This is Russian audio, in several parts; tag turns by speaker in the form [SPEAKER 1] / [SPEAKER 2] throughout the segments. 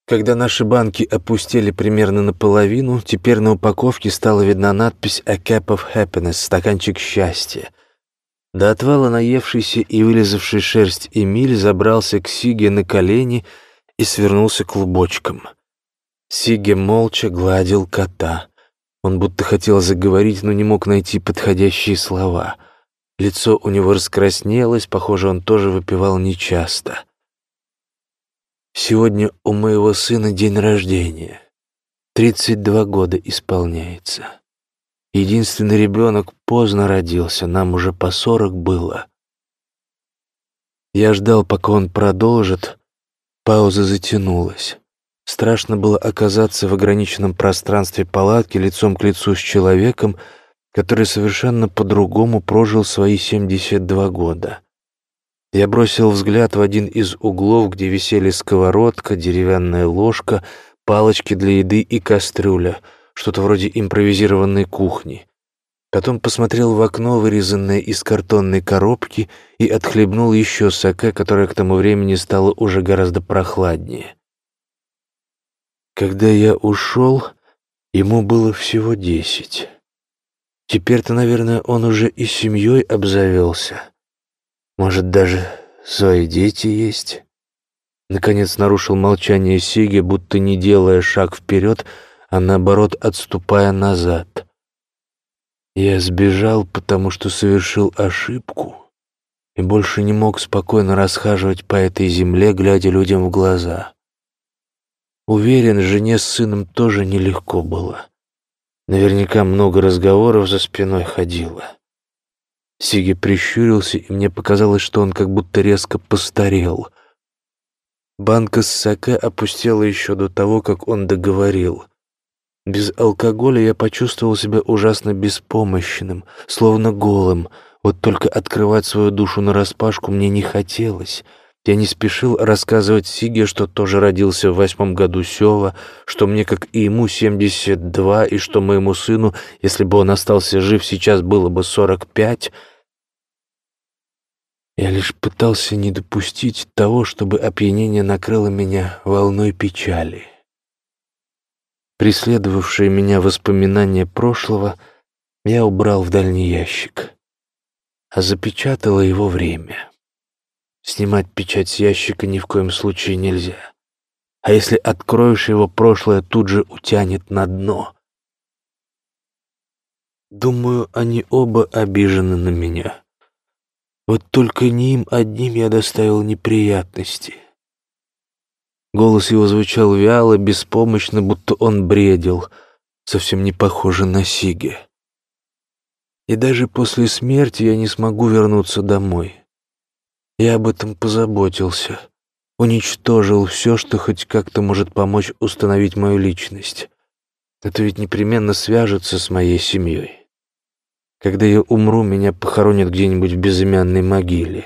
[SPEAKER 1] Когда наши банки опустели примерно наполовину, теперь на упаковке стала видна надпись «A cup of happiness» — «Стаканчик счастья». До отвала наевшийся и вылизавший шерсть Эмиль забрался к Сиге на колени и свернулся клубочком. Сиге молча гладил кота. Он будто хотел заговорить, но не мог найти подходящие слова. Лицо у него раскраснелось, похоже, он тоже выпивал нечасто. «Сегодня у моего сына день рождения. 32 года исполняется. Единственный ребенок поздно родился, нам уже по 40 было. Я ждал, пока он продолжит. Пауза затянулась. Страшно было оказаться в ограниченном пространстве палатки лицом к лицу с человеком, который совершенно по-другому прожил свои 72 года. Я бросил взгляд в один из углов, где висели сковородка, деревянная ложка, палочки для еды и кастрюля, что-то вроде импровизированной кухни. Потом посмотрел в окно, вырезанное из картонной коробки, и отхлебнул еще саке, которое к тому времени стало уже гораздо прохладнее. Когда я ушел, ему было всего 10. Теперь-то, наверное, он уже и семьей обзавелся. Может, даже свои дети есть? Наконец нарушил молчание Сиге, будто не делая шаг вперед, а наоборот отступая назад. Я сбежал, потому что совершил ошибку и больше не мог спокойно расхаживать по этой земле, глядя людям в глаза. Уверен, жене с сыном тоже нелегко было. Наверняка много разговоров за спиной ходило. Сиги прищурился, и мне показалось, что он как будто резко постарел. Банка с саке опустела еще до того, как он договорил. Без алкоголя я почувствовал себя ужасно беспомощным, словно голым. Вот только открывать свою душу нараспашку мне не хотелось. Я не спешил рассказывать Сиге, что тоже родился в 8-м году Сёва, что мне, как и ему, 72, и что моему сыну, если бы он остался жив, сейчас было бы 45. Я лишь пытался не допустить того, чтобы опьянение накрыло меня волной печали. Преследовавшие меня воспоминания прошлого я убрал в дальний ящик, а запечатало его время. Снимать печать с ящика ни в коем случае нельзя. А если откроешь его, прошлое тут же утянет на дно. Думаю, они оба обижены на меня. Вот только не им одним я доставил неприятности. Голос его звучал вяло, беспомощно, будто он бредил, совсем не похоже на Сиге. И даже после смерти я не смогу вернуться домой. Я об этом позаботился, уничтожил все, что хоть как-то может помочь установить мою личность. Это ведь непременно свяжется с моей семьей. Когда я умру, меня похоронят где-нибудь в безымянной могиле.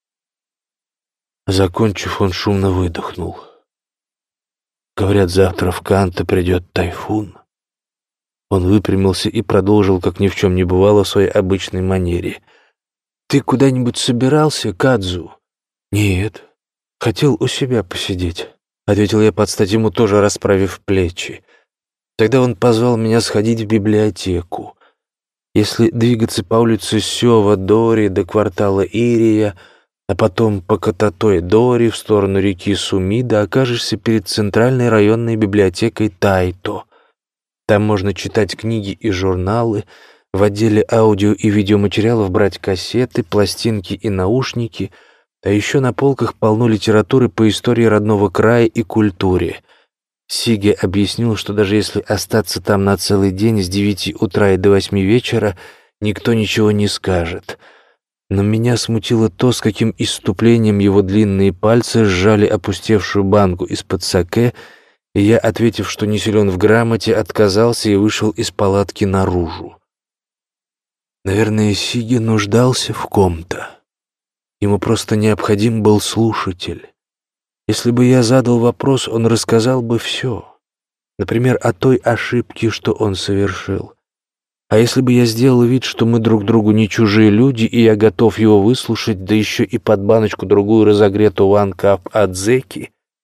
[SPEAKER 1] Закончив, он шумно выдохнул. Говорят, завтра в Канто придет тайфун. Он выпрямился и продолжил, как ни в чем не бывало, в своей обычной манере. «Ты куда-нибудь собирался, Кадзу?» «Нет, хотел у себя посидеть», — ответил я под стать ему, тоже расправив плечи. Тогда он позвал меня сходить в библиотеку. Если двигаться по улице Сёва-Дори до квартала Ирия, а потом по Кататой-Дори в сторону реки Сумида, окажешься перед центральной районной библиотекой Тайто. Там можно читать книги и журналы, в отделе аудио и видеоматериалов брать кассеты, пластинки и наушники, а еще на полках полно литературы по истории родного края и культуре. Сиге объяснил, что даже если остаться там на целый день с 9 утра и до 8 вечера, никто ничего не скажет. Но меня смутило то, с каким исступлением его длинные пальцы сжали опустевшую банку из-под саке, и я, ответив, что не силен в грамоте, отказался и вышел из палатки наружу. Наверное, Сиге нуждался в ком-то. Ему просто необходим был слушатель. Если бы я задал вопрос, он рассказал бы все. Например, о той ошибке, что он совершил. А если бы я сделал вид, что мы друг другу не чужие люди, и я готов его выслушать, да еще и под баночку другую разогретую one cup адзеки,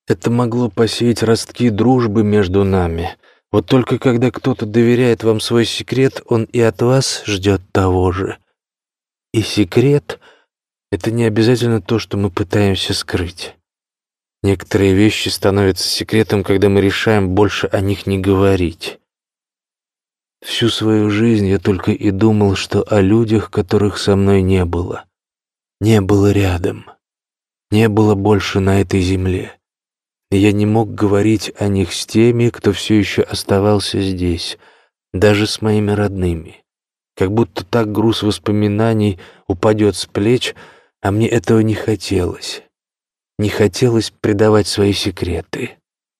[SPEAKER 1] Это могло посеять ростки дружбы между нами. Вот только когда кто-то доверяет вам свой секрет, он и от вас ждет того же. И секрет — это не обязательно то, что мы пытаемся скрыть. Некоторые вещи становятся секретом, когда мы решаем больше о них не говорить. Всю свою жизнь я только и думал, что о людях, которых со мной не было. Не было рядом. Не было больше на этой земле. И я не мог говорить о них с теми, кто все еще оставался здесь, даже с моими родными. Как будто так груз воспоминаний упадет с плеч, а мне этого не хотелось. Не хотелось предавать свои секреты.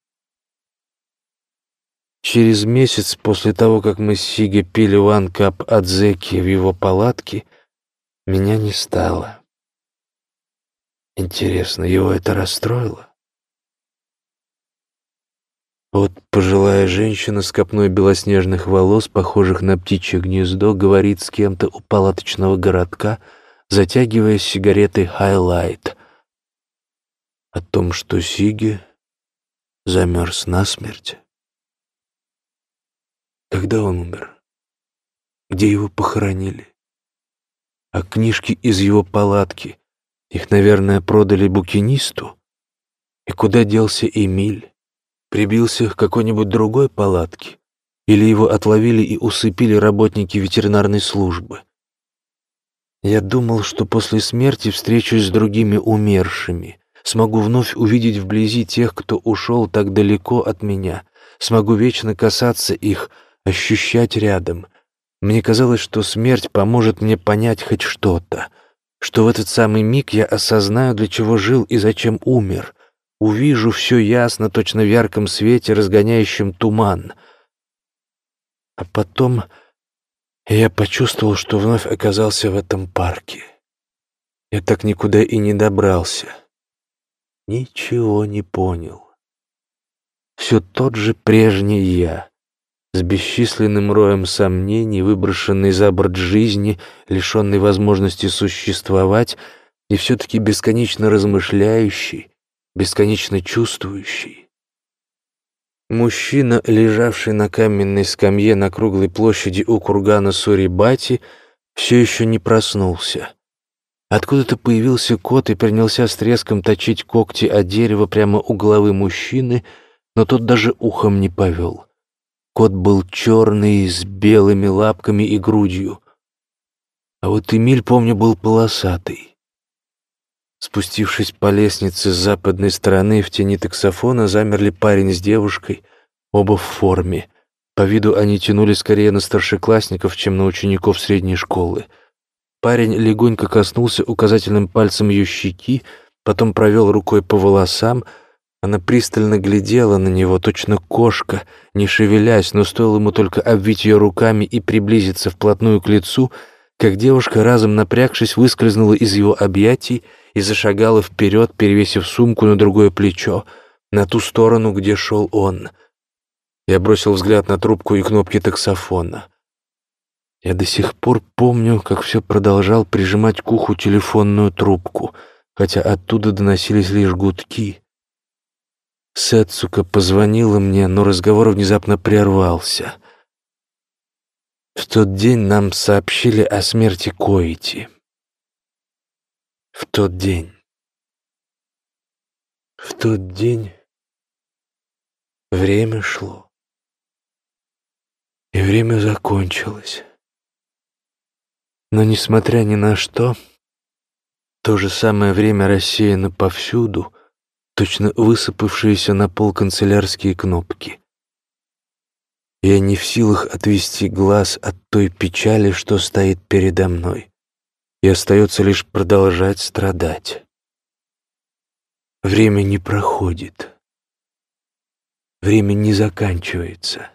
[SPEAKER 1] Через месяц после того, как мы с Сиги пили one cup от Зеки в его палатке, меня не стало. Интересно, его это расстроило? Вот пожилая женщина с копной белоснежных волос, похожих на птичье гнездо, говорит с кем-то у палаточного городка, затягивая сигаретой «Хайлайт», о том, что Сиги замерз насмерть. Когда он умер? Где его похоронили? А книжки из его палатки, их, наверное, продали букинисту? И куда делся Эмиль? Прибился к какой-нибудь другой палатке? Или его отловили и усыпили работники ветеринарной службы? Я думал, что после смерти встречусь с другими умершими, смогу вновь увидеть вблизи тех, кто ушел так далеко от меня, смогу вечно касаться их, ощущать рядом. Мне казалось, что смерть поможет мне понять хоть что-то, что в этот самый миг я осознаю, для чего жил и зачем умер, увижу все ясно, точно в ярком свете, разгоняющем туман. А потом я почувствовал, что вновь оказался в этом парке. Я так никуда и не добрался. Ничего не понял. Все тот же прежний я, с бесчисленным роем сомнений, выброшенный за борт жизни, лишенный возможности существовать, и все-таки бесконечно размышляющий, бесконечно чувствующий. Мужчина, лежавший на каменной скамье на круглой площади у кургана Сурибати, все еще не проснулся. Откуда-то появился кот и принялся с треском точить когти о дерево прямо у головы мужчины, но тот даже ухом не повел. Кот был черный, с белыми лапками и грудью. А вот Эмиль, помню, был полосатый. Спустившись по лестнице с западной стороны, в тени таксофона замерли парень с девушкой, оба в форме. По виду они тянули скорее на старшеклассников, чем на учеников средней школы. Парень легонько коснулся указательным пальцем ее щеки, потом провел рукой по волосам. Она пристально глядела на него, точно кошка, не шевелясь, но стоило ему только обвить ее руками и приблизиться вплотную к лицу, как девушка, разом напрягшись, выскользнула из его объятий и зашагала вперед, перевесив сумку на другое плечо, на ту сторону, где шел он. Я бросил взгляд на трубку и кнопки таксофона. Я до сих пор помню, как все продолжал прижимать к уху телефонную трубку, хотя оттуда доносились лишь гудки. Сэцука позвонила мне, но разговор внезапно прервался. В тот день нам сообщили о смерти Коити. В тот день время шло, и время закончилось. Но, несмотря ни на что, то же самое время рассеяно повсюду, точно высыпавшиеся на пол канцелярские кнопки. Я не в силах отвести глаз от той печали, что стоит передо мной, и остается лишь продолжать страдать. Время не проходит. Время не заканчивается.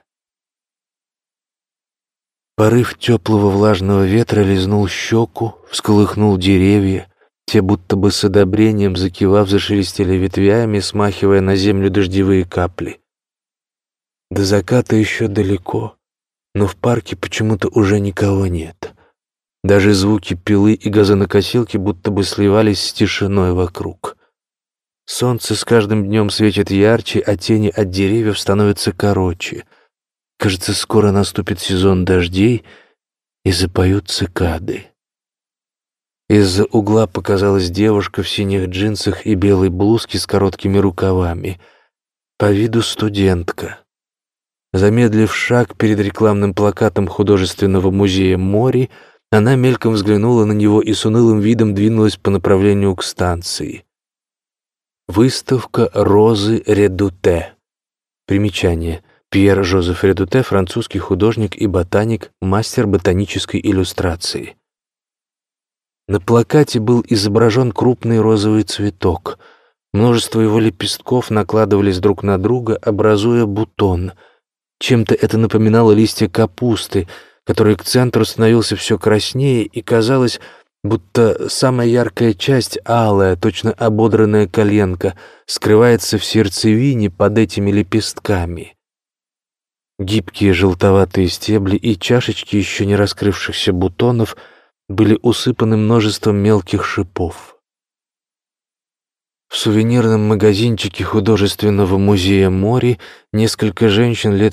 [SPEAKER 1] Порыв теплого влажного ветра лизнул щеку, всколыхнул деревья. Те, будто бы с одобрением закивав, зашелестели ветвями, смахивая на землю дождевые капли. До заката еще далеко, но в парке почему-то уже никого нет. Даже звуки пилы и газонокосилки будто бы сливались с тишиной вокруг. Солнце с каждым днем светит ярче, а тени от деревьев становятся короче. Кажется, скоро наступит сезон дождей, и запоют цикады. Из-за угла показалась девушка в синих джинсах и белой блузке с короткими рукавами. По виду студентка. Замедлив шаг перед рекламным плакатом художественного музея Мори, она мельком взглянула на него и с унылым видом двинулась по направлению к станции. Выставка Розы Редуте. Примечание. Пьер Жозеф Редуте, французский художник и ботаник, мастер ботанической иллюстрации. На плакате был изображен крупный розовый цветок. Множество его лепестков накладывались друг на друга, образуя бутон. Чем-то это напоминало листья капусты, который к центру становился все краснее, и казалось, будто самая яркая часть, алая, точно ободранная коленка, скрывается в сердцевине под этими лепестками. Гибкие желтоватые стебли и чашечки еще не раскрывшихся бутонов были усыпаны множеством мелких шипов. В сувенирном магазинчике художественного музея Мори несколько женщин лет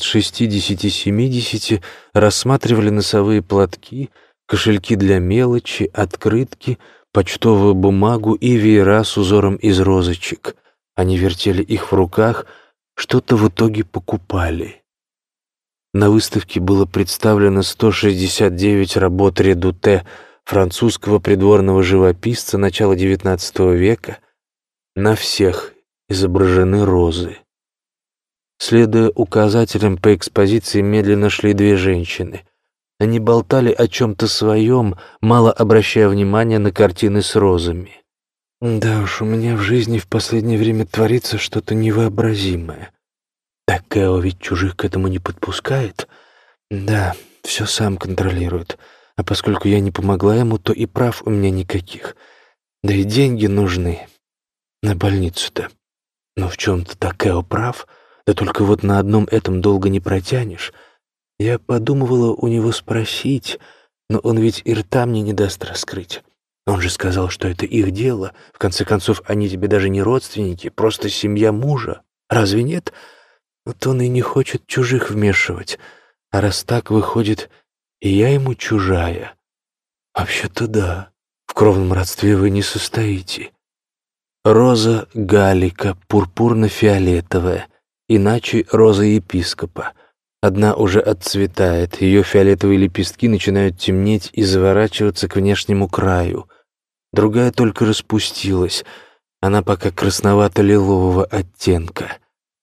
[SPEAKER 1] 60-70 рассматривали носовые платки, кошельки для мелочи, открытки, почтовую бумагу и веера с узором из розочек. Они вертели их в руках, что-то в итоге покупали. На выставке было представлено 169 работ Редуте, французского придворного живописца начала XIX века. На всех изображены розы. Следуя указателям по экспозиции, медленно шли две женщины. Они болтали о чем-то своем, мало обращая внимания на картины с розами. «Да уж, у меня в жизни в последнее время творится что-то невообразимое. Такео ведь чужих к этому не подпускает. Да, все сам контролирует. А поскольку я не помогла ему, то и прав у меня никаких. Да и деньги нужны. На больницу-то. Но в чем-то Такео прав. Да только вот на одном этом долго не протянешь. Я подумывала у него спросить, но он ведь и рта мне не даст раскрыть. Он же сказал, что это их дело. В конце концов, они тебе даже не родственники, просто семья мужа. Разве нет?» Вот он и не хочет чужих вмешивать. А раз так выходит, и я ему чужая. Вообще-то да, в кровном родстве вы не состоите. Роза галика, пурпурно-фиолетовая, иначе роза епископа. Одна уже отцветает, ее фиолетовые лепестки начинают темнеть и заворачиваться к внешнему краю. Другая только распустилась, она пока красновато-лилового оттенка.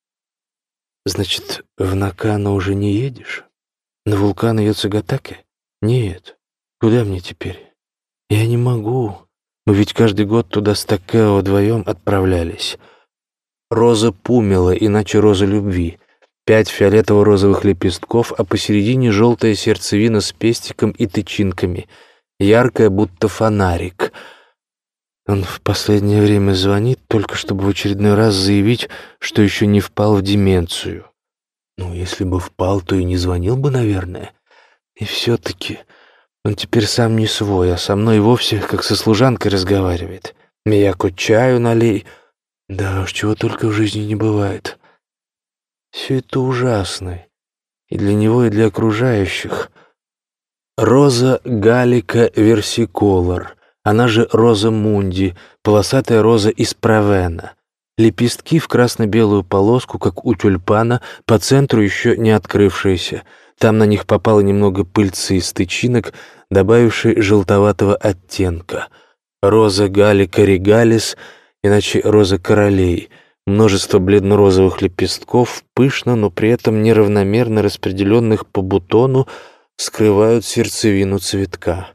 [SPEAKER 1] Значит, в Накано уже не едешь? На вулкан Йоцугатаке? Нет. Куда мне теперь? Я не могу. Мы ведь каждый год туда с Такео вдвоем отправлялись. Роза пумела, иначе роза любви. 5 фиолетово-розовых лепестков, а посередине желтая сердцевина с пестиком и тычинками. Яркая, будто фонарик. Он в последнее время звонит, только чтобы в очередной раз заявить, что еще не впал в деменцию. Ну, если бы впал, то и не звонил бы, наверное. И все-таки он теперь сам не свой, а со мной вовсе как со служанкой разговаривает. «Мияко, чаю налей». Да уж, чего только в жизни не бывает. Все это ужасно. И для него, и для окружающих. Роза галика версиколор. Она же роза мунди, полосатая роза из Провена. Лепестки в красно-белую полоску, как у тюльпана, по центру еще не открывшиеся. Там на них попало немного пыльцы из тычинок, добавившей желтоватого оттенка. Роза галика регалис, иначе роза королей. Множество бледно-розовых лепестков, пышно, но при этом неравномерно распределенных по бутону, скрывают сердцевину цветка.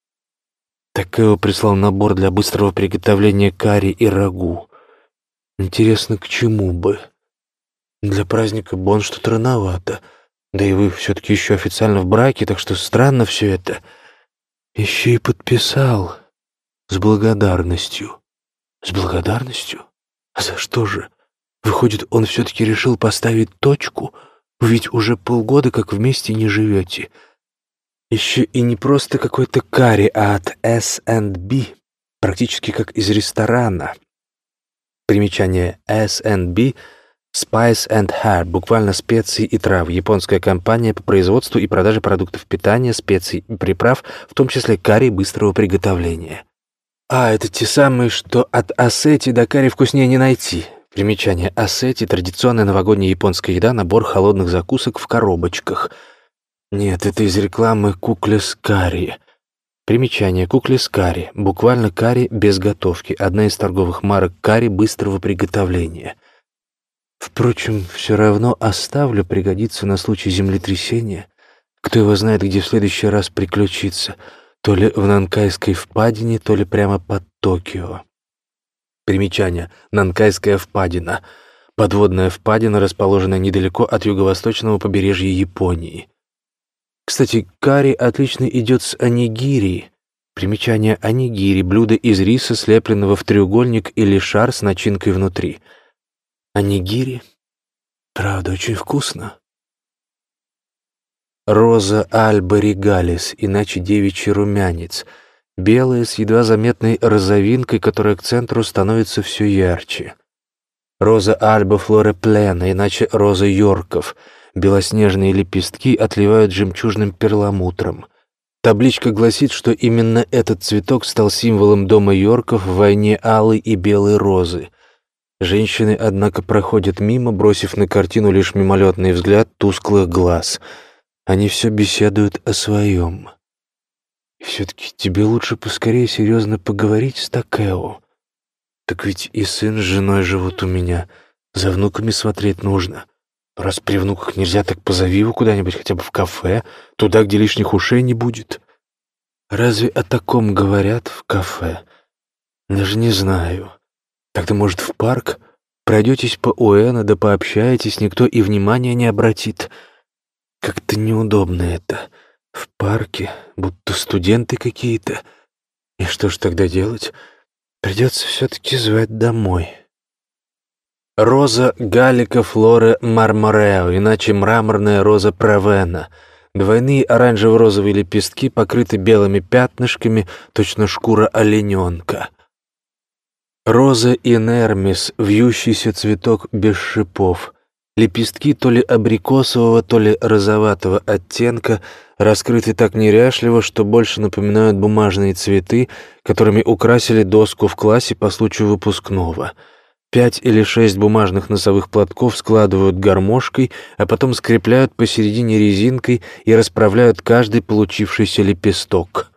[SPEAKER 1] Такео прислал набор для быстрого приготовления карри и рагу. Интересно, к чему бы? Для праздника Бон что-то рановато. Да и вы все-таки еще официально в браке, так что странно все это. Еще и подписал. С благодарностью. С благодарностью? А за что же? Выходит, он все-таки решил поставить точку? Вы ведь уже полгода как вместе не живете. Еще и не просто какой-то карри, а от S&B, практически как из ресторана. Примечание S&B Spice and Herb, буквально специи и травы. Японская компания по производству и продаже продуктов питания, специй и приправ, в том числе карри быстрого приготовления. Это те самые, что от ассети до карри вкуснее не найти. Примечание ассети — традиционная новогодняя японская еда, набор холодных закусок в коробочках. Нет, это из рекламы Куклес Карри. Примечание Куклес Карри, буквально карри без готовки, одна из торговых марок карри быстрого приготовления. Впрочем, все равно оставлю, пригодится на случай землетрясения. Кто его знает, где в следующий раз приключиться, то ли в Нанкайской впадине, то ли прямо под Токио. Примечание. Нанкайская впадина. Подводная впадина, расположенная недалеко от юго-восточного побережья Японии. Кстати, карри отлично идет с онигири. Примечание онигири — блюдо из риса, слепленного в треугольник или шар с начинкой внутри. Онигири? Правда, очень вкусно. Роза альба регалис, иначе девичий румянец. Белая, с едва заметной розовинкой, которая к центру становится все ярче. Роза альба флоре плена, иначе роза йорков. Белоснежные лепестки отливают жемчужным перламутром. Табличка гласит, что именно этот цветок стал символом дома Йорков в войне алой и белой розы. Женщины, однако, проходят мимо, бросив на картину лишь мимолетный взгляд тусклых глаз. Они все беседуют о своем. И все-таки тебе лучше поскорее серьезно поговорить с Такео. Так ведь и сын с женой живут у меня. За внуками смотреть нужно. Раз при внуках нельзя, так позови его куда-нибудь, хотя бы в кафе, туда, где лишних ушей не будет. Разве о таком говорят в кафе? Даже не знаю. Тогда, может, в парк? Пройдетесь по Уэна, да пообщаетесь, никто и внимания не обратит. Как-то неудобно это. В парке, будто студенты какие-то. И что ж тогда делать? Придется все-таки звать домой. Роза галлика флоре марморео, иначе мраморная роза Провена. Двойные оранжево-розовые лепестки покрыты белыми пятнышками, точно шкура олененка. Роза инермис, вьющийся цветок без шипов. Лепестки то ли абрикосового, то ли розоватого оттенка, раскрыты так неряшливо, что больше напоминают бумажные цветы, которыми украсили доску в классе по случаю выпускного. 5 или 6 бумажных носовых платков складывают гармошкой, а потом скрепляют посередине резинкой и расправляют каждый получившийся лепесток.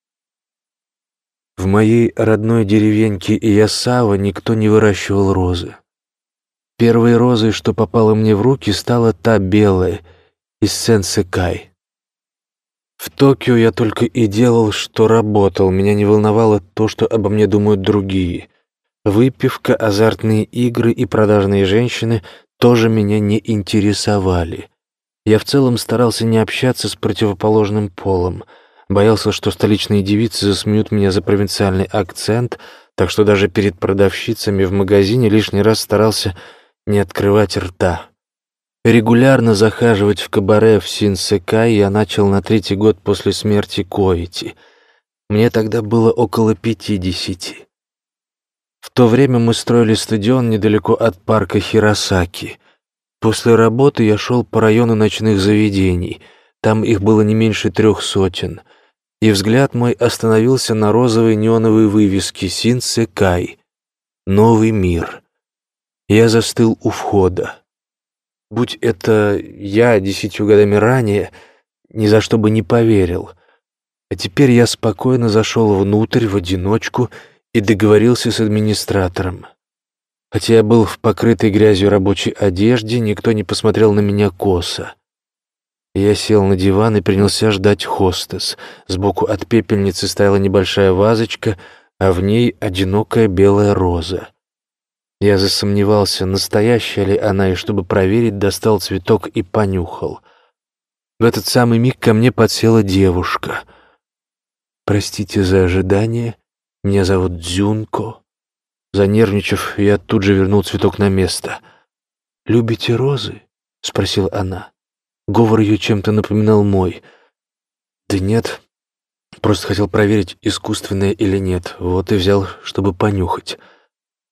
[SPEAKER 1] В моей родной деревеньке Иясава никто не выращивал розы. Первой розой, что попала мне в руки, стала та белая из Сенсекай. В Токио я только и делал, что работал. Меня не волновало то, что обо мне думают другие. Выпивка, азартные игры и продажные женщины тоже меня не интересовали. Я в целом старался не общаться с противоположным полом. Боялся, что столичные девицы засмеют меня за провинциальный акцент, так что даже перед продавщицами в магазине лишний раз старался не открывать рта. Регулярно захаживать в кабаре в Синсекай я начал на 3-й год после смерти Коити. Мне тогда было около 50. В то время мы строили стадион недалеко от парка Хиросаки. После работы я шел по району ночных заведений. Там их было не меньше 300. И взгляд мой остановился на розовой неоновой вывеске «Синсекай. Новый мир». Я застыл у входа. Будь это я 10 годами ранее, ни за что бы не поверил. А теперь я спокойно зашел внутрь в одиночку и договорился с администратором. Хотя я был в покрытой грязью рабочей одежде, никто не посмотрел на меня косо. Я сел на диван и принялся ждать хостес. Сбоку от пепельницы стояла небольшая вазочка, а в ней одинокая белая роза. Я засомневался, настоящая ли она, и чтобы проверить, достал цветок и понюхал. В этот самый миг ко мне подсела девушка. «Простите за ожидание, меня зовут Дзюнко». Занервничав, я тут же вернул цветок на место. «Любите розы?» — спросила она. Говор ее чем-то напоминал мой. «Да нет, просто хотел проверить, искусственное или нет, вот и взял, чтобы понюхать».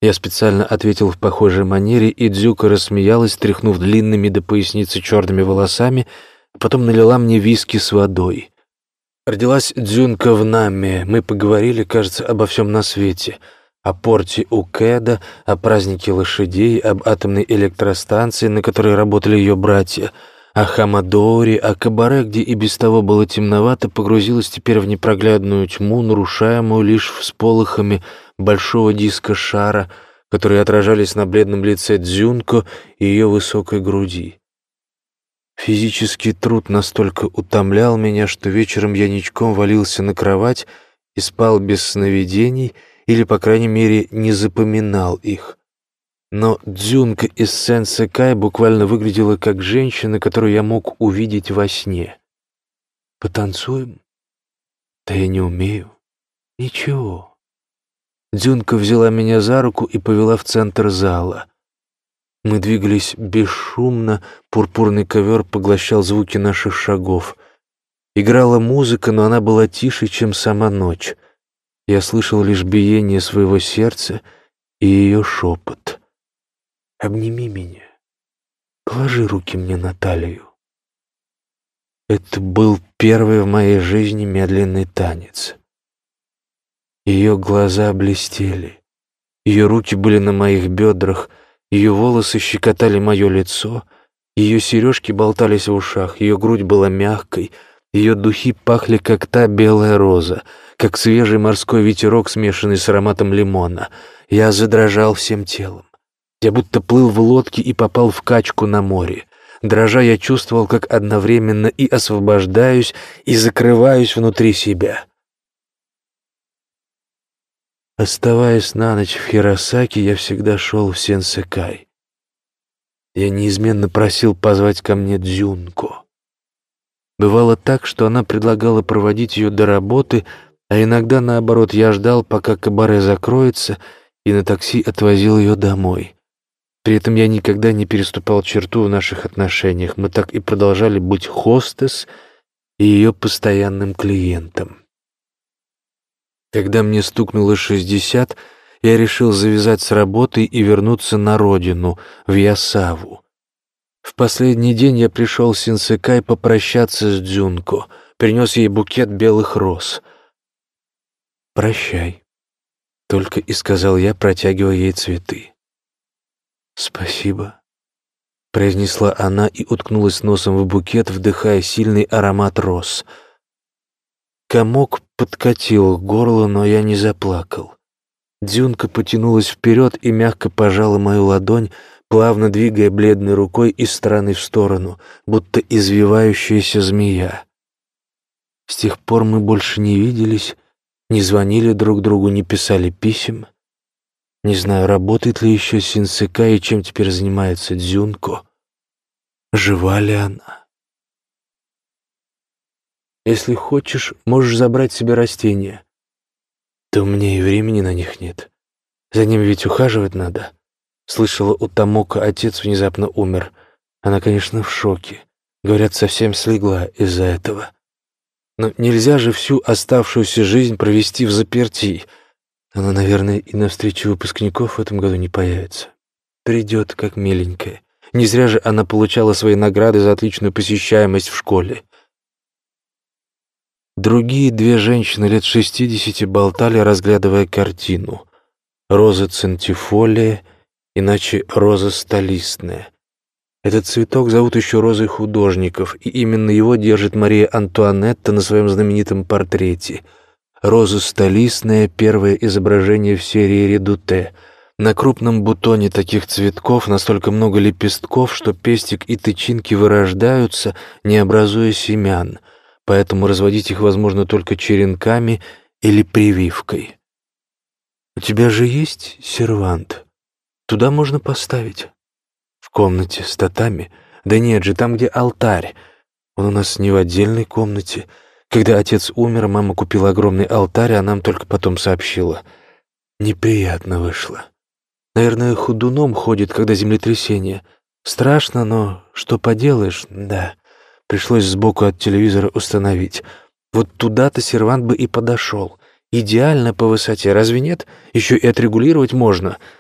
[SPEAKER 1] Я специально ответил в похожей манере, и Дзюка рассмеялась, тряхнув длинными до поясницы черными волосами, а потом налила мне виски с водой. Родилась Дзюнка в Намме. Мы поговорили, кажется, обо всем на свете. О порте Укеда, о празднике лошадей, об атомной электростанции, на которой работали ее братья, о Хамадоре, о кабаре, где и без того было темновато, погрузилась теперь в непроглядную тьму, нарушаемую лишь всполохами большого диска шара, которые отражались на бледном лице Дзюнко и ее высокой груди. Физический труд настолько утомлял меня, что вечером я ничком валился на кровать и спал без сновидений, или, по крайней мере, не запоминал их. Но Дзюнка из Сен-Секай буквально выглядела как женщина, которую я мог увидеть во сне. «Потанцуем?» «Да я не умею». «Ничего». Дзюнка взяла меня за руку и повела в центр зала. Мы двигались бесшумно, пурпурный ковер поглощал звуки наших шагов. Играла музыка, но она была тише, чем сама ночь. Я слышал лишь биение своего сердца и ее шепот. «Обними меня, положи руки мне на талию». Это был первый в моей жизни медленный танец. Ее глаза блестели, ее руки были на моих бедрах, ее волосы щекотали мое лицо, ее сережки болтались в ушах, ее грудь была мягкой, ее духи пахли, как та белая роза, как свежий морской ветерок, смешанный с ароматом лимона. Я задрожал всем телом. Я будто плыл в лодке и попал в качку на море. Дрожа, я чувствовал, как одновременно и освобождаюсь, и закрываюсь внутри себя. Оставаясь на ночь в Хиросаки, я всегда шел в Сен-Секай. Я неизменно просил позвать ко мне Дзюнко. Бывало так, что она предлагала проводить ее до работы, а иногда, наоборот, я ждал, пока кабаре закроется, и на такси отвозил ее домой. При этом я никогда не переступал черту в наших отношениях. Мы так и продолжали быть хостес и ее постоянным клиентом. Когда мне стукнуло 60, я решил завязать с работой и вернуться на родину, в Ясаву. В последний день я пришел в Сен-Секай попрощаться с Дзюнко, принес ей букет белых роз. «Прощай», — только и сказал я, протягивая ей цветы. «Спасибо», — произнесла она и уткнулась носом в букет, вдыхая сильный аромат роз. Комок подкатил к горлу, но я не заплакал. Дзюнка потянулась вперед и мягко пожала мою ладонь, плавно двигая бледной рукой из стороны в сторону, будто извивающаяся змея. С тех пор мы больше не виделись, не звонили друг другу, не писали писем. Не знаю, работает ли еще Сен-Секай и чем теперь занимается Дзюнко. Жива ли она? «Если хочешь, можешь забрать себе растения». «Да у меня и времени на них нет. За ними ведь ухаживать надо». Слышала, у Томоко отец внезапно умер. Она, конечно, в шоке. Говорят, совсем слегла из-за этого. Но нельзя же всю оставшуюся жизнь провести взаперти. Она, наверное, и на встрече выпускников в этом году не появится. Придет, как миленькая. Не зря же она получала свои награды за отличную посещаемость в школе. Другие две женщины лет 60 болтали, разглядывая картину. Роза центифолия, иначе роза столистная. Этот цветок зовут еще розой художников, и именно его держит Мария Антуанетта на своем знаменитом портрете. Роза столистная — первое изображение в серии «Редуте». На крупном бутоне таких цветков настолько много лепестков, что пестик и тычинки вырождаются, не образуя семян, поэтому разводить их возможно только черенками или прививкой. «У тебя же есть сервант? Туда можно поставить». «В комнате с татами?» «Да нет же, там, где алтарь. Он у нас не в отдельной комнате. Когда отец умер, мама купила огромный алтарь, а нам только потом сообщила. Неприятно вышло. Наверное, ходуном ходит, когда землетрясение. Страшно, но что поделаешь, да». Пришлось сбоку от телевизора установить. Вот туда-то сервант бы и подошел. Идеально по высоте, разве нет? Еще и отрегулировать можно.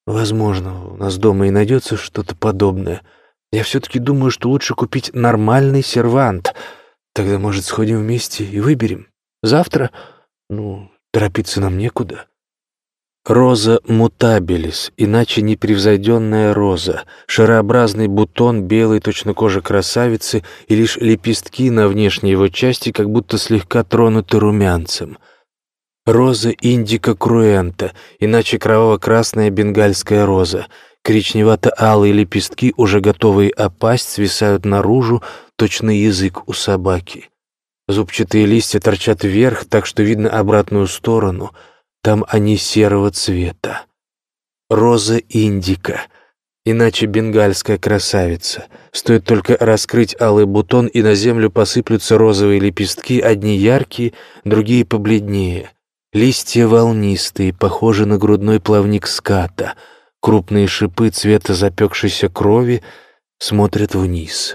[SPEAKER 1] Возможно, у нас дома и найдется что-то подобное. Я все-таки думаю, что лучше купить нормальный сервант. Тогда, может, сходим вместе и выберем. Завтра? Торопиться нам некуда. Роза мутабилис, иначе непревзойденная роза, шарообразный бутон белой точно кожи красавицы, и лишь лепестки на внешней его части как будто слегка тронуты румянцем. Роза индика круэнта, иначе кроваво-красная бенгальская роза. Коричневато-алые лепестки, уже готовые опасть, свисают наружу, точно язык у собаки. Зубчатые листья торчат вверх, так что видно обратную сторону. Там они серого цвета. Роза индика, иначе бенгальская красавица. Стоит только раскрыть алый бутон, и на землю посыплются розовые лепестки, одни яркие, другие побледнее. Листья волнистые, похожи на грудной плавник ската. Крупные шипы цвета запекшейся крови смотрят вниз.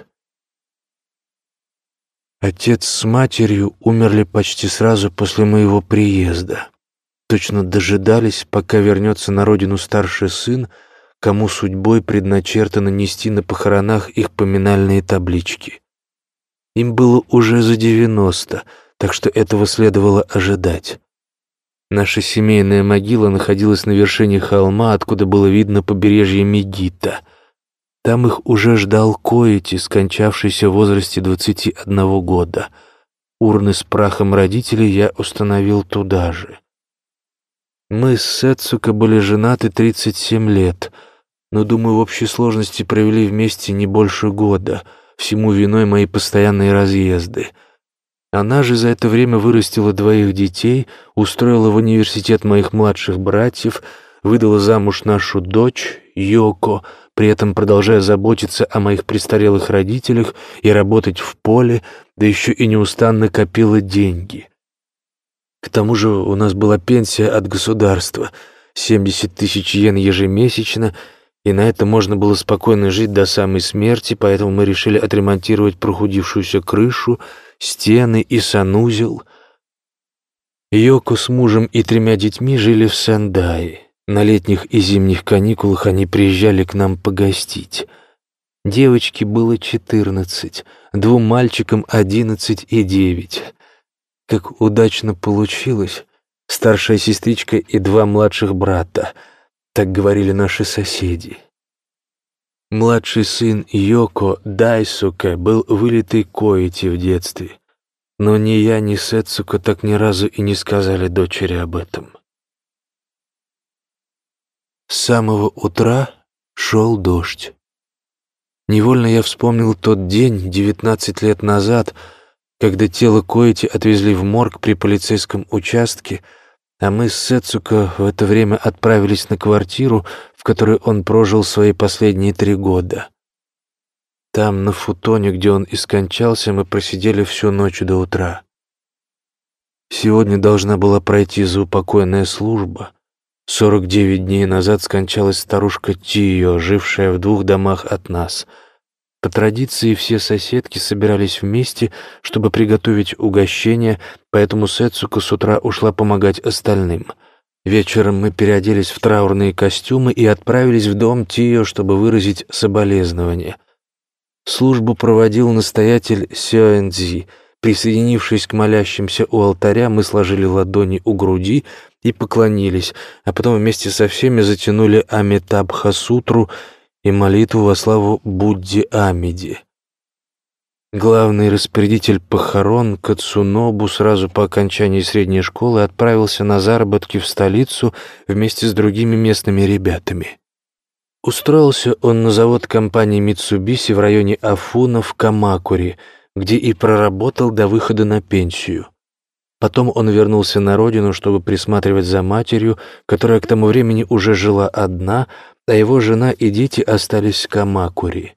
[SPEAKER 1] Отец с матерью умерли почти сразу после моего приезда. Точно дожидались, пока вернется на родину старший сын, кому судьбой предначертано нести на похоронах их поминальные таблички. Им было уже за 90, так что этого следовало ожидать. Наша семейная могила находилась на вершине холма, откуда было видно побережье Мегита. Там их уже ждал Коэти, скончавшийся в возрасте 21 года. Урны с прахом родителей я установил туда же. Мы с Сэцуко были женаты 37 лет, но, думаю, в общей сложности провели вместе не больше года, всему виной мои постоянные разъезды. Она же за это время вырастила 2 детей, устроила в университет моих младших братьев, выдала замуж нашу дочь, Йоко, при этом продолжая заботиться о моих престарелых родителях и работать в поле, да еще и неустанно копила деньги. К тому же у нас была пенсия от государства, 70 тысяч йен ежемесячно, и на это можно было спокойно жить до самой смерти, поэтому мы решили отремонтировать прохудившуюся крышу, стены и санузел. Йоко с мужем и 3 детьми жили в Сендае. На летних и зимних каникулах они приезжали к нам погостить. Девочке было 14, 2 мальчикам 11 и 9. Как удачно получилось, старшая сестричка и 2 младших брата, так говорили наши соседи. Младший сын Йоко, Дайсуке, был вылитый Коэти в детстве, но ни я, ни Сэцуко так ни разу и не сказали дочери об этом. С самого утра шел дождь. Невольно я вспомнил тот день, 19 лет назад, когда тело Коэти отвезли в морг при полицейском участке, а мы с Сэцуко в это время отправились на квартиру, в которой он прожил свои последние 3 года. Там, на футоне, где он и скончался, мы просидели всю ночь до утра. Сегодня должна была пройти заупокойная служба. 49 дней назад скончалась старушка Тио, жившая в 2 домах от нас. По традиции все соседки собирались вместе, чтобы приготовить угощение, поэтому Сэцуко с утра ушла помогать остальным. Вечером мы переоделись в траурные костюмы и отправились в дом Тио, чтобы выразить соболезнования. Службу проводил настоятель Сёэнзи. Присоединившись к молящимся у алтаря, мы сложили ладони у груди и поклонились, а потом вместе со всеми затянули Амитабха-сутру и молитву во славу Будде Амиди. Главный распорядитель похорон Кацунобу сразу по окончании средней школы отправился на заработки в столицу вместе с другими местными ребятами. Устроился он на завод компании Mitsubishi в районе Афуна в Камакуре, где и проработал до выхода на пенсию. Потом он вернулся на родину, чтобы присматривать за матерью, которая к тому времени уже жила одна, а его жена и дети остались в Камакуре.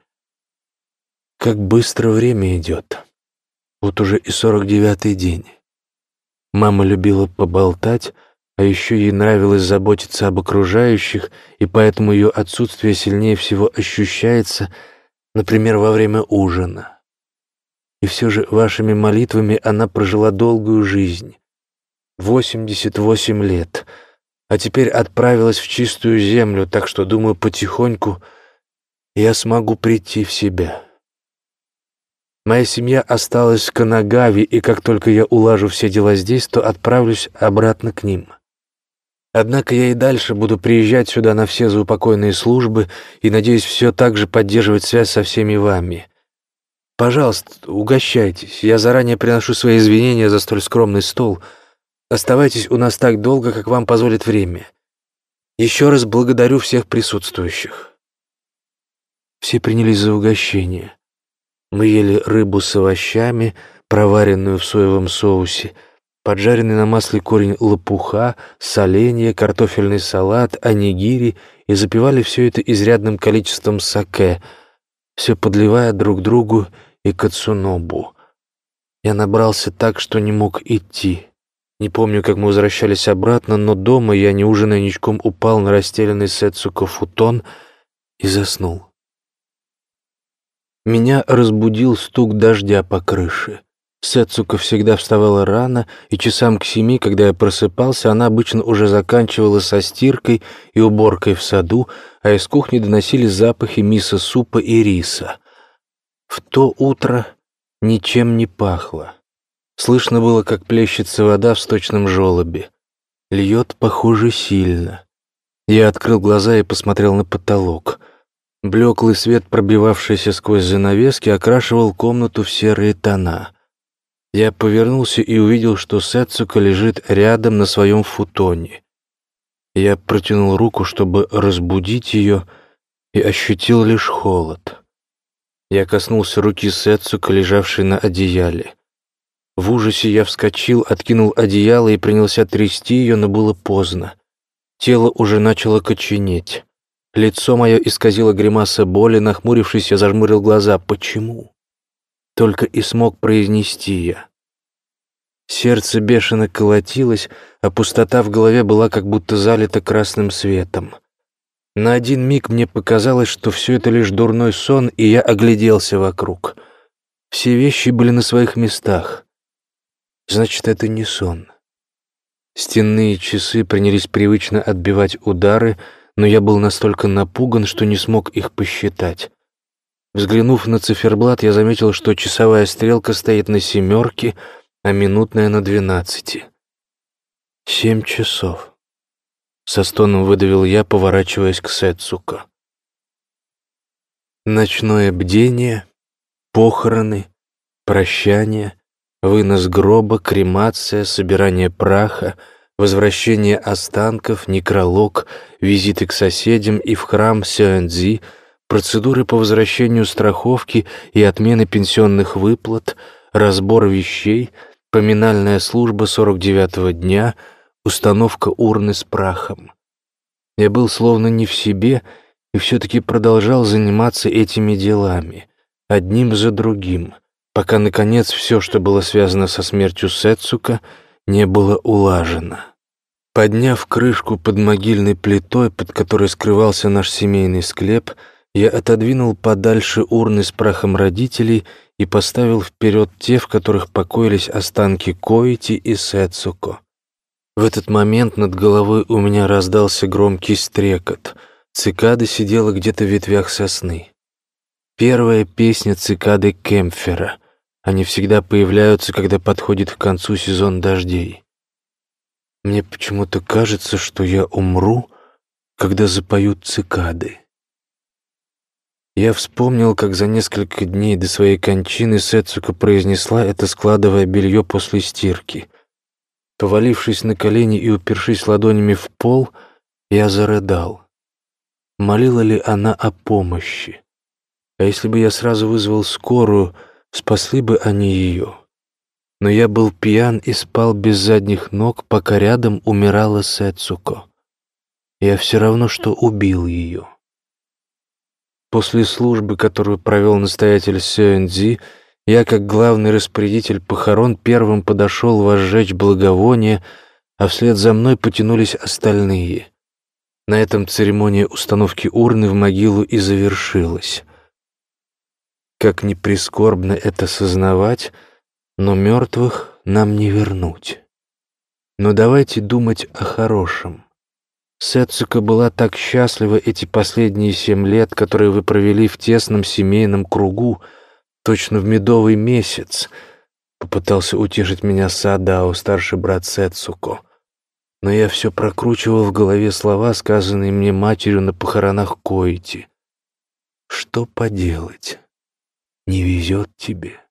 [SPEAKER 1] Как быстро время идет. Вот уже и 49-й день. Мама любила поболтать, а еще ей нравилось заботиться об окружающих, и поэтому ее отсутствие сильнее всего ощущается, например, во время ужина. И все же вашими молитвами она прожила долгую жизнь. 88 лет. а теперь отправилась в чистую землю, так что, думаю, потихоньку я смогу прийти в себя. Моя семья осталась в Канагаве, и как только я улажу все дела здесь, то отправлюсь обратно к ним. Однако я и дальше буду приезжать сюда на все заупокойные службы и надеюсь все так же поддерживать связь со всеми вами. Пожалуйста, угощайтесь. Я заранее приношу свои извинения за столь скромный стол. Оставайтесь у нас так долго, как вам позволит время. Еще раз благодарю всех присутствующих». Все принялись за угощение. Мы ели рыбу с овощами, проваренную в соевом соусе, поджаренный на масле корень лопуха, соленья, картофельный салат, онигири и запивали все это изрядным количеством сакэ, все подливая друг другу и кацунобу. Я набрался так, что не мог идти. Не помню, как мы возвращались обратно, но дома я, не ужиная ничком, упал на расстеленный сэцуко футон и заснул. Меня разбудил стук дождя по крыше. Сэцуко всегда вставала рано, и часам к 7, когда я просыпался, она обычно уже заканчивала со стиркой и уборкой в саду, а из кухни доносились запахи мисо-супа и риса. В то утро ничем не пахло. Слышно было, как плещется вода в сточном желобе. Льет, похоже, сильно. Я открыл глаза и посмотрел на потолок. Блеклый свет, пробивавшийся сквозь занавески, окрашивал комнату в серые тона. Я повернулся и увидел, что Сэцуко лежит рядом на своем футоне. Я протянул руку, чтобы разбудить ее, и ощутил лишь холод. Я коснулся руки Сэцуко, лежавшей на одеяле. В ужасе я вскочил, откинул одеяло и принялся трясти ее, но было поздно. Тело уже начало коченеть. Лицо мое исказило гримаса боли, нахмурившись, я зажмурил глаза. «Почему?» Только и смог произнести я. Сердце бешено колотилось, а пустота в голове была как будто залита красным светом. На один миг мне показалось, что все это лишь дурной сон, и я огляделся вокруг. Все вещи были на своих местах. Значит, это не сон. Стенные часы принялись привычно отбивать удары, но я был настолько напуган, что не смог их посчитать. Взглянув на циферблат, я заметил, что часовая стрелка стоит на 7, а минутная на 12. 7 часов. Со стоном выдавил я, поворачиваясь к Сэцуко. Ночное бдение, похороны, прощание, вынос гроба, кремация, собирание праха, возвращение останков, некролог, визиты к соседям и в храм Сёэнзи, процедуры по возвращению страховки и отмены пенсионных выплат, разбор вещей, поминальная служба 49-го дня, установка урны с прахом. Я был словно не в себе и все-таки продолжал заниматься этими делами, одним за другим, пока, наконец, все, что было связано со смертью Сэцуко, не было улажено. Подняв крышку под могильной плитой, под которой скрывался наш семейный склеп, я отодвинул подальше урны с прахом родителей и поставил вперед те, в которых покоились останки Коити и Сэцуко. В этот момент над головой у меня раздался громкий стрекот. Цикада сидела где-то в ветвях сосны. Первая песня цикады Кемпфера. Они всегда появляются, когда подходит к концу сезон дождей. Мне почему-то кажется, что я умру, когда запоют цикады. Я вспомнил, как за несколько дней до своей кончины Сэцуко произнесла это, складывая белье после стирки. Повалившись на колени и упершись ладонями в пол, я зарыдал. Молила ли она о помощи? А если бы я сразу вызвал скорую, спасли бы они ее? Но я был пьян и спал без задних ног, пока рядом умирала Сэцуко. Я все равно, что убил ее. После службы, которую провел настоятель Сёэнзи, я, как главный распорядитель похорон, первым подошел возжечь благовония, а вслед за мной потянулись остальные. На этом церемония установки урны в могилу и завершилась. Как ни прискорбно это сознавать, но мертвых нам не вернуть. Но давайте думать о хорошем. Сэцуко была так счастлива эти последние 7 лет, которые вы провели в тесном семейном кругу, точно в медовый месяц. Попытался утешить меня Садао, старший брат Сэцуко. Но я все прокручивал в голове слова, сказанные мне матерью на похоронах Коити. Что поделать? Не везет тебе.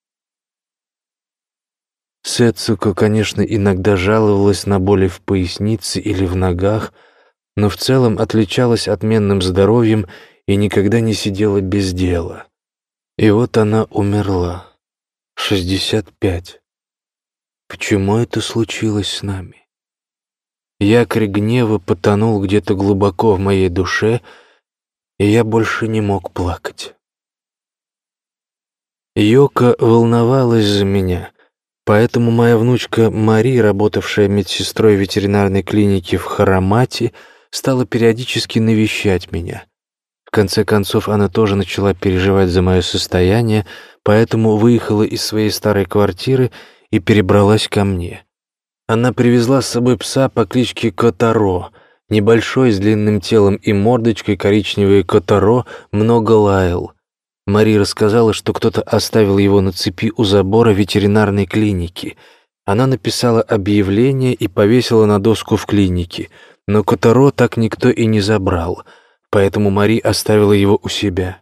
[SPEAKER 1] Сэцуко, конечно, иногда жаловалась на боли в пояснице или в ногах, но в целом отличалась отменным здоровьем и никогда не сидела без дела. И вот она умерла. 65. Почему это случилось с нами? Якорь гнева потонул где-то глубоко в моей душе, и я больше не мог плакать. Йока волновалась за меня, поэтому моя внучка Мари, работавшая медсестрой в ветеринарной клинике в Харамати, стала периодически навещать меня. В конце концов, она тоже начала переживать за мое состояние, поэтому выехала из своей старой квартиры и перебралась ко мне. Она привезла с собой пса по кличке Котаро. Небольшой, с длинным телом и мордочкой, коричневый Котаро много лаял. Мари рассказала, что кто-то оставил его на цепи у забора ветеринарной клиники. Она написала объявление и повесила на доску в клинике, но Котаро так никто и не забрал, поэтому Мари оставила его у себя.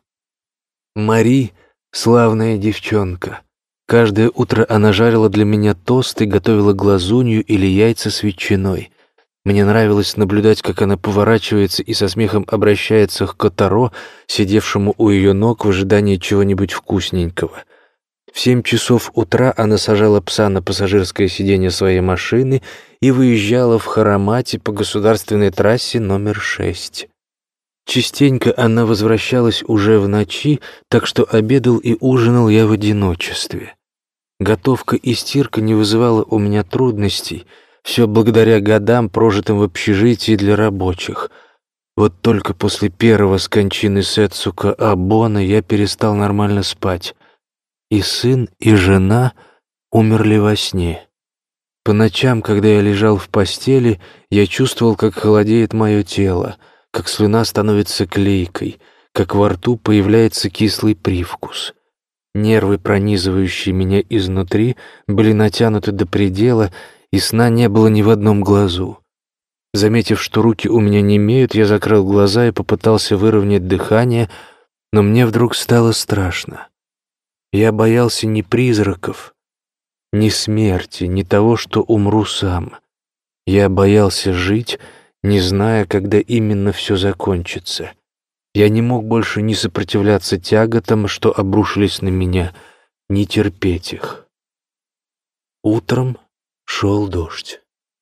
[SPEAKER 1] Мари — славная девчонка. Каждое утро она жарила для меня тосты, готовила глазунью или яйца с ветчиной. Мне нравилось наблюдать, как она поворачивается и со смехом обращается к Котаро, сидевшему у ее ног в ожидании чего-нибудь вкусненького. В 7 часов утра она сажала пса на пассажирское сиденье своей машины и выезжала в Харамати по государственной трассе номер 6. Частенько она возвращалась уже в ночи, так что обедал и ужинал я в одиночестве. Готовка и стирка не вызывала у меня трудностей, все благодаря годам, прожитым в общежитии для рабочих. Вот только после первого с кончины Сэцуко Абона я перестал нормально спать. И сын, и жена умерли во сне. По ночам, когда я лежал в постели, я чувствовал, как холодеет мое тело, как слюна становится клейкой, как во рту появляется кислый привкус. Нервы, пронизывающие меня изнутри, были натянуты до предела, и сна не было ни в одном глазу. Заметив, что руки у меня немеют, я закрыл глаза и попытался выровнять дыхание, но мне вдруг стало страшно. Я боялся ни призраков, ни смерти, ни того, что умру сам. Я боялся жить, не зная, когда именно все закончится. Я не мог больше ни сопротивляться тяготам, что обрушились на меня, ни терпеть их. Утром шел дождь.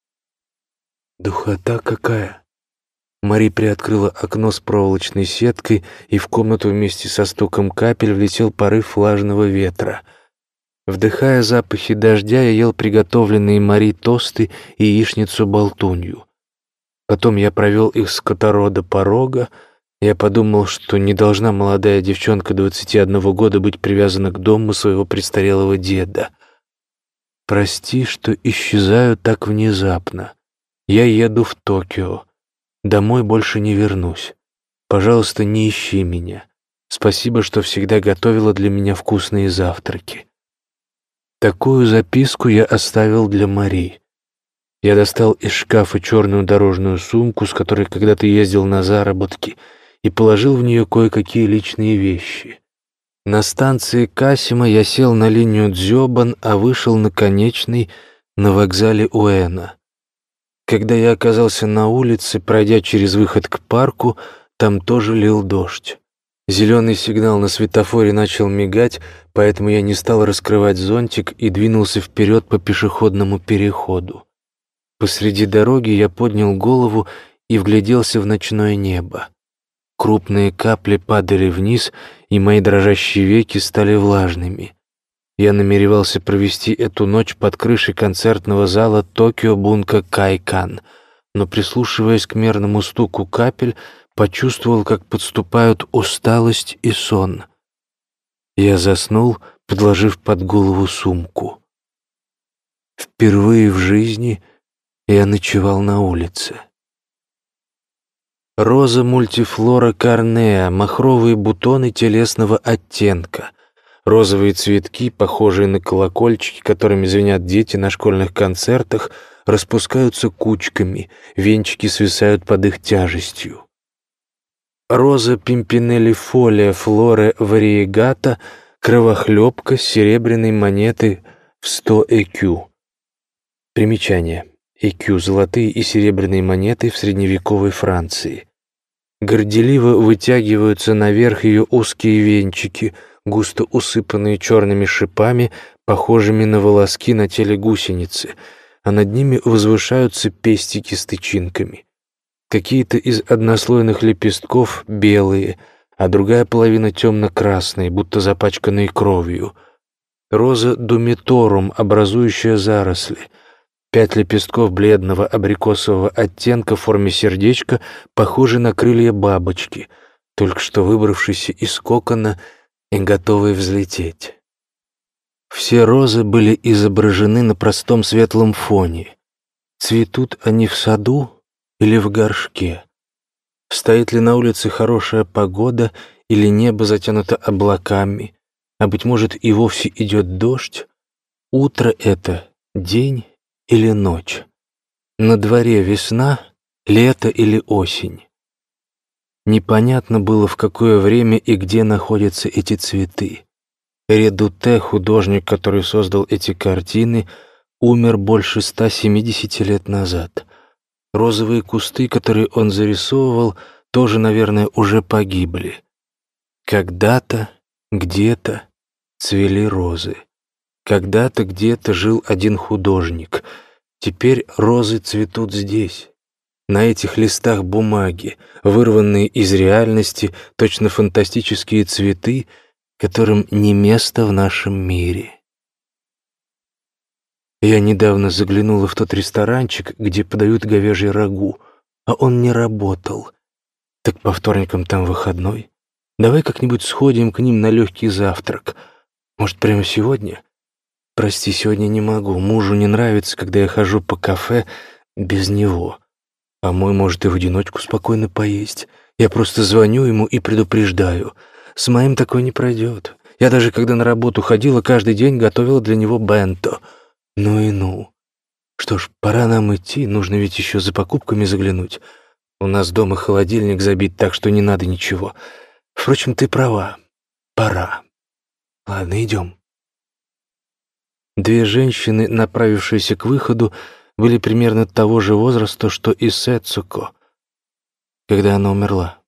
[SPEAKER 1] Духота какая! Мари приоткрыла окно с проволочной сеткой, и в комнату вместе со стуком капель влетел порыв влажного ветра. Вдыхая запахи дождя, я ел приготовленные Мари тосты и яичницу-болтунью. Потом я провел их с Котаро до порога. Я подумал, что не должна молодая девчонка 21 года быть привязана к дому своего престарелого деда. «Прости, что исчезаю так внезапно. Я еду в Токио. Домой больше не вернусь. Пожалуйста, не ищи меня. Спасибо, что всегда готовила для меня вкусные завтраки». Такую записку я оставил для Мари. Я достал из шкафа черную дорожную сумку, с которой когда-то ездил на заработки, и положил в нее кое-какие личные вещи. На станции Касима я сел на линию Дзёбан, а вышел на конечный на вокзале Уэна. Когда я оказался на улице, пройдя через выход к парку, там тоже лил дождь. Зеленый сигнал на светофоре начал мигать, поэтому я не стал раскрывать зонтик и двинулся вперед по пешеходному переходу. Посреди дороги я поднял голову и вгляделся в ночное небо. Крупные капли падали вниз, и мои дрожащие веки стали влажными. Я намеревался провести эту ночь под крышей концертного зала Токио Бунка Кайкан, но, прислушиваясь к мерному стуку капель, почувствовал, как подступают усталость и сон. Я заснул, подложив под голову сумку. Впервые в жизни я ночевал на улице. Роза мультифлора корнеа, махровые бутоны телесного оттенка. Розовые цветки, похожие на колокольчики, которыми звенят дети на школьных концертах, распускаются кучками, венчики свисают под их тяжестью. Роза пимпинеллифолия флоре вариегата, кровохлебка с серебряной монеты в 100 ЭКЮ. Примечание. ЭКЮ — золотые и серебряные монеты в средневековой Франции. Горделиво вытягиваются наверх ее узкие венчики, густо усыпанные черными шипами, похожими на волоски на теле гусеницы, а над ними возвышаются пестики с тычинками. Какие-то из однослойных лепестков белые, а другая половина темно-красные, будто запачканные кровью. Роза думиторум, образующая заросли. 5 лепестков бледного абрикосового оттенка в форме сердечка похожи на крылья бабочки, только что выбравшиеся из кокона и готовые взлететь. Все розы были изображены на простом светлом фоне. Цветут они в саду или в горшке? Стоит ли на улице хорошая погода или небо затянуто облаками, а, быть может, и вовсе идет дождь? Утро это, день или ночь? На дворе весна, лето или осень? Непонятно было, в какое время и где находятся эти цветы. Редуте, художник, который создал эти картины, умер больше 170 лет назад. Розовые кусты, которые он зарисовывал, тоже, наверное, уже погибли. Когда-то, где-то цвели розы. Когда-то, где-то жил один художник. Теперь розы цветут здесь, на этих листах бумаги, вырванные из реальности, точно фантастические цветы, которым не место в нашем мире. Я недавно заглянула в тот ресторанчик, где подают говяжье рагу, а он не работал. Так по вторникам там выходной. Давай как-нибудь сходим к ним на легкий завтрак. Может, прямо сегодня? Прости, сегодня не могу. Мужу не нравится, когда я хожу по кафе без него. А мой может и в одиночку спокойно поесть. Я просто звоню ему и предупреждаю. С моим такое не пройдет. Я даже когда на работу ходила, каждый день готовила для него бенто. Ну и ну. Что ж, пора нам идти, нужно ведь еще за покупками заглянуть. У нас дома холодильник забит, так что не надо ничего. Впрочем, ты права. Пора. Ладно, идем. Две женщины, направившиеся к выходу, были примерно того же возраста, что и Сэцуко, когда она умерла.